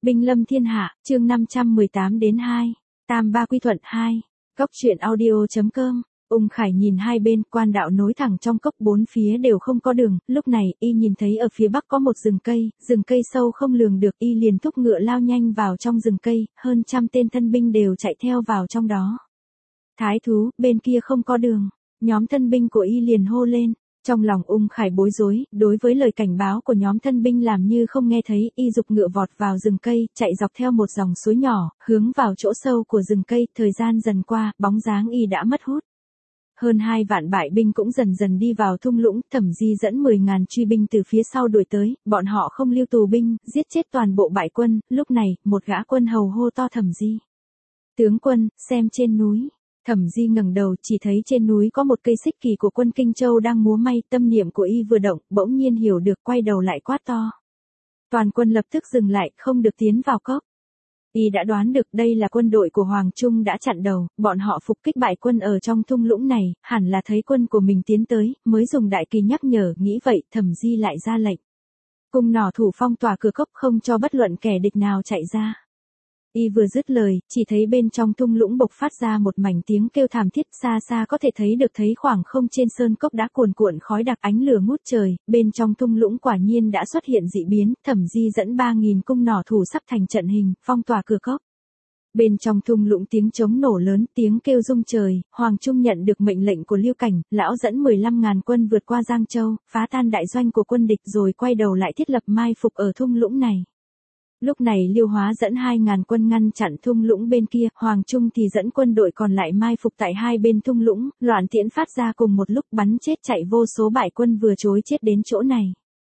Binh lâm thiên hạ, chương 518-2. Tam ba quy thuận 2. Cốc truyện audio.com. Ung Khải nhìn hai bên, quan đạo nối thẳng trong cốc, bốn phía đều không có đường. Lúc này, y nhìn thấy ở phía bắc có một rừng cây sâu không lường được, y liền thúc ngựa lao nhanh vào trong rừng cây, hơn trăm tên thân binh đều chạy theo vào trong đó. Thái thú, bên kia không có đường. Nhóm thân binh của y liền hô lên. Trong lòng Ung Khải bối rối, đối với lời cảnh báo của nhóm thân binh làm như không nghe thấy, y dục ngựa vọt vào rừng cây, chạy dọc theo một dòng suối nhỏ, hướng vào chỗ sâu của rừng cây. Thời gian dần qua, bóng dáng y đã mất hút. Hơn 2 vạn bại binh cũng dần dần đi vào thung lũng. Thẩm Di dẫn 10.000 truy binh từ phía sau đuổi tới, bọn họ không lưu tù binh, giết chết toàn bộ bại quân. Lúc này, một gã quân hầu hô to Thẩm Di: "Tướng quân, xem trên núi." Thẩm Di ngẩng đầu, chỉ thấy trên núi có một cây xích kỳ của quân Kinh Châu đang múa may. Tâm niệm của y vừa động, bỗng nhiên hiểu được, quay đầu lại quát to. Toàn quân lập tức dừng lại, không được tiến vào cốc. Y đã đoán được đây là quân đội của Hoàng Trung đã chặn đầu, bọn họ phục kích bại quân ở trong thung lũng này, hẳn là thấy quân của mình tiến tới, mới dùng đại kỳ nhắc nhở. Nghĩ vậy, Thẩm Di lại ra lệnh. Cung nỏ thủ phong tỏa cửa cốc, không cho bất luận kẻ địch nào chạy ra. Y vừa dứt lời, chỉ thấy bên trong thung lũng bộc phát ra một mảnh tiếng kêu thảm thiết, xa xa có thể thấy khoảng không trên sơn cốc đã cuồn cuộn khói đặc, ánh lửa ngút trời. Bên trong thung lũng quả nhiên đã xuất hiện dị biến. Thẩm Di dẫn 3.000 cung nỏ thủ sắp thành trận hình, phong tỏa cửa cốc. Bên trong thung lũng tiếng trống nổ lớn, tiếng kêu rung trời. Hoàng Trung nhận được mệnh lệnh của Liêu Cảnh, lão dẫn 15.000 quân vượt qua Giang Châu, phá tan đại doanh của quân địch rồi quay đầu lại thiết lập mai phục ở thung lũng này. Lúc này Liêu Hóa dẫn 2.000 quân ngăn chặn thung lũng bên kia, Hoàng Trung thì dẫn quân đội còn lại mai phục tại hai bên thung lũng, loạn tiễn phát ra cùng một lúc, bắn chết chạy vô số bại quân vừa trối chết đến chỗ này.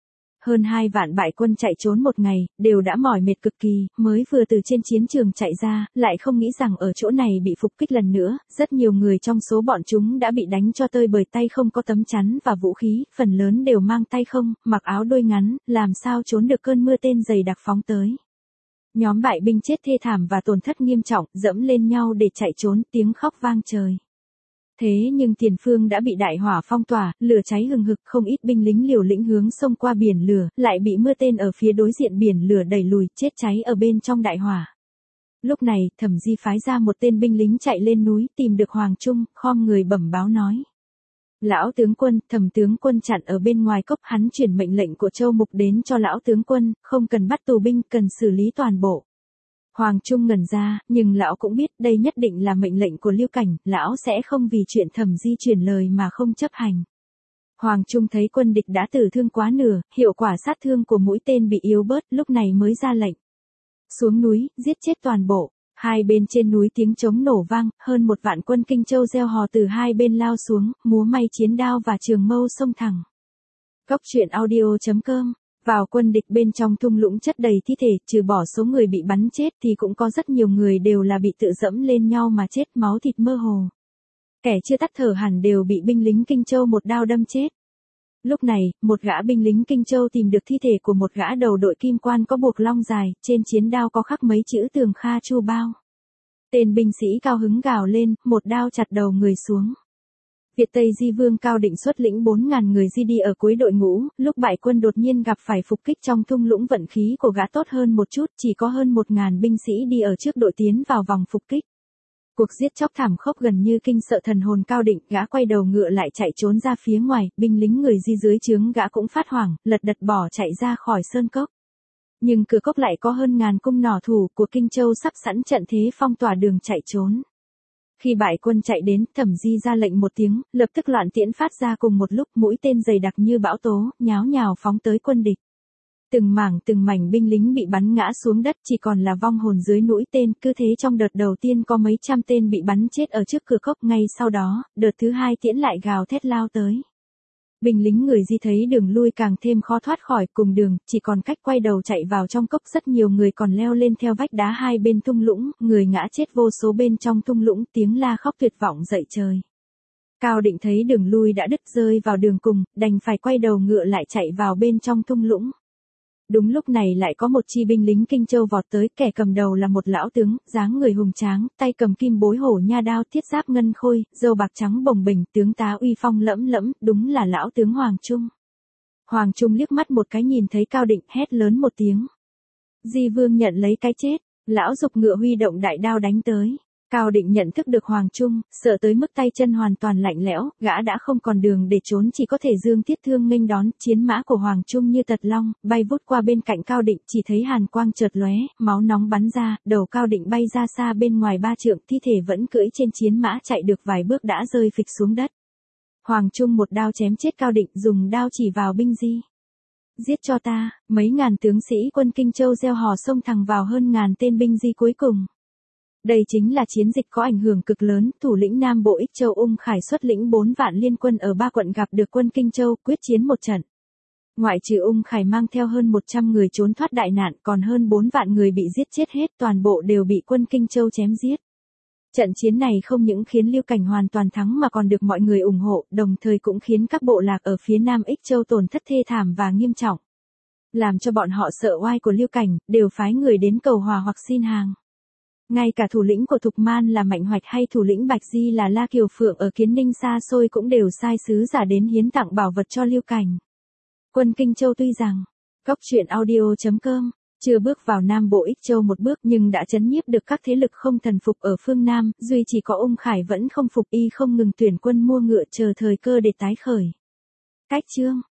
Hơn 2 vạn bại quân chạy trốn một ngày, đều đã mỏi mệt cực kỳ, mới vừa từ trên chiến trường chạy ra, lại không nghĩ rằng ở chỗ này bị phục kích lần nữa. Rất nhiều người trong số bọn chúng đã bị đánh cho tơi bời, tay không có tấm chắn và vũ khí, phần lớn đều mang tay không, mặc áo đôi ngắn, làm sao trốn được cơn mưa tên dày đặc phóng tới. Nhóm bại binh chết thê thảm và tổn thất nghiêm trọng, dẫm lên nhau để chạy trốn, tiếng khóc vang trời. Thế nhưng tiền phương đã bị đại hỏa phong tỏa, lửa cháy hừng hực, không ít binh lính liều lĩnh hướng xông qua biển lửa, lại bị mưa tên ở phía đối diện biển lửa đẩy lùi, chết cháy ở bên trong đại hỏa. Lúc này, Thẩm Di phái ra một tên binh lính chạy lên núi, tìm được Hoàng Trung, khom người bẩm báo nói. Lão tướng quân, Thẩm tướng quân chặn ở bên ngoài cốc, hắn chuyển mệnh lệnh của Châu Mục đến cho lão tướng quân, không cần bắt tù binh, cần xử lý toàn bộ. Hoàng Trung ngẩn ra, nhưng lão cũng biết đây nhất định là mệnh lệnh của Liêu Cảnh, lão sẽ không vì chuyện Thẩm Di truyền lời mà không chấp hành. Hoàng Trung thấy quân địch đã tử thương quá nửa, hiệu quả sát thương của mũi tên bị yếu bớt, lúc này mới ra lệnh. Xuống núi, giết chết toàn bộ. Hai bên trên núi tiếng trống nổ vang, hơn 1 vạn quân Kinh Châu reo hò từ hai bên lao xuống, múa may chiến đao và trường mâu xông thẳng. Cốc truyện audio.com. Vào quân địch bên trong thung lũng chất đầy thi thể, trừ bỏ số người bị bắn chết thì cũng có rất nhiều người đều là bị tự dẫm lên nhau mà chết, máu thịt mơ hồ. Kẻ chưa tắt thở hẳn đều bị binh lính Kinh Châu một đao đâm chết. Lúc này, một gã binh lính Kinh Châu tìm được thi thể của một gã đầu đội kim quan có buộc long dài, trên chiến đao có khắc mấy chữ Tường Kha Chu Bao. Tên binh sĩ cao hứng gào lên, một đao chặt đầu người xuống. Việt Tây Di Vương Cao Định xuất lĩnh 4.000 người di đi ở cuối đội ngũ, lúc bại quân đột nhiên gặp phải phục kích trong thung lũng, vận khí của gã tốt hơn một chút, chỉ có hơn 1.000 binh sĩ đi ở trước đội tiến vào vòng phục kích. Cuộc giết chóc thảm khốc gần như kinh sợ thần hồn Cao Định, gã quay đầu ngựa lại chạy trốn ra phía ngoài, binh lính người di dưới trướng gã cũng phát hoảng, lật đật bỏ chạy ra khỏi sơn cốc. Nhưng cửa cốc lại có hơn ngàn cung nỏ thủ của Kinh Châu sắp sẵn trận thế phong tỏa đường chạy trốn. Khi bại quân chạy đến, Thẩm Di ra lệnh một tiếng, lập tức loạn tiễn phát ra cùng một lúc, mũi tên dày đặc như bão tố, nháo nhào phóng tới quân địch. Từng mảnh binh lính bị bắn ngã xuống đất, chỉ còn là vong hồn dưới mũi tên. Cứ thế trong đợt đầu tiên có mấy trăm tên bị bắn chết ở trước cửa cốc, ngay sau đó, đợt thứ hai tiễn lại gào thét lao tới. Binh lính người di thấy đường lui càng thêm khó thoát khỏi, cùng đường, chỉ còn cách quay đầu chạy vào trong cốc. Rất nhiều người còn leo lên theo vách đá hai bên thung lũng, người ngã chết vô số bên trong thung lũng, tiếng la khóc tuyệt vọng dậy trời. Cao Định thấy đường lui đã đứt, rơi vào đường cùng, đành phải quay đầu ngựa lại chạy vào bên trong thung lũng. Đúng lúc này lại có một chi binh lính Kinh Châu vọt tới, kẻ cầm đầu là một lão tướng, dáng người hùng tráng, tay cầm kim bối hổ nha đao, thiết giáp ngân khôi, râu bạc trắng bồng bềnh, tướng tá uy phong lẫm lẫm, đúng là lão tướng Hoàng Trung. Hoàng Trung liếc mắt một cái nhìn thấy Cao Định, hét lớn một tiếng. Di Vương nhận lấy cái chết, lão giục ngựa huy động đại đao đánh tới. Cao Định nhận thức được Hoàng Trung, sợ tới mức tay chân hoàn toàn lạnh lẽo, gã đã không còn đường để trốn, chỉ có thể dương thiết thương nghênh đón. Chiến mã của Hoàng Trung như tật long, bay vút qua bên cạnh Cao Định, chỉ thấy hàn quang chợt lóe, máu nóng bắn ra, đầu Cao Định bay ra xa bên ngoài 3 trượng, thi thể vẫn cưỡi trên chiến mã chạy được vài bước đã rơi phịch xuống đất. Hoàng Trung một đao chém chết Cao Định, dùng đao chỉ vào binh Di. Giết cho ta, mấy ngàn tướng sĩ quân Kinh Châu reo hò xông thẳng vào hơn ngàn tên binh Di cuối cùng. Đây chính là chiến dịch có ảnh hưởng cực lớn, thủ lĩnh Nam Bộ Ích Châu Ung Khải xuất lĩnh 4 vạn liên quân ở 3 quận gặp được quân Kinh Châu, quyết chiến một trận. Ngoại trừ Ung Khải mang theo hơn 100 người trốn thoát đại nạn, còn hơn 4 vạn người bị giết chết hết, toàn bộ đều bị quân Kinh Châu chém giết. Trận chiến này không những khiến Lưu Cảnh hoàn toàn thắng mà còn được mọi người ủng hộ, đồng thời cũng khiến các bộ lạc ở phía Nam Ích Châu tổn thất thê thảm và nghiêm trọng. Làm cho bọn họ sợ oai của Lưu Cảnh, đều phái người đến cầu hòa hoặc xin hàng. Ngay cả thủ lĩnh của Thục Man là Mạnh Hoạch hay thủ lĩnh Bạch Di là La Kiều Phượng ở Kiến Ninh xa xôi cũng đều sai sứ giả đến hiến tặng bảo vật cho Lưu Cảnh. Quân Kinh Châu tuy rằng, Cóc Truyện Audio.com, chưa bước vào Nam Bộ Ích Châu một bước nhưng đã trấn nhiếp được các thế lực không thần phục ở phương Nam, duy chỉ có Ung Khải vẫn không phục, y không ngừng tuyển quân mua ngựa chờ thời cơ để tái khởi. Cách chương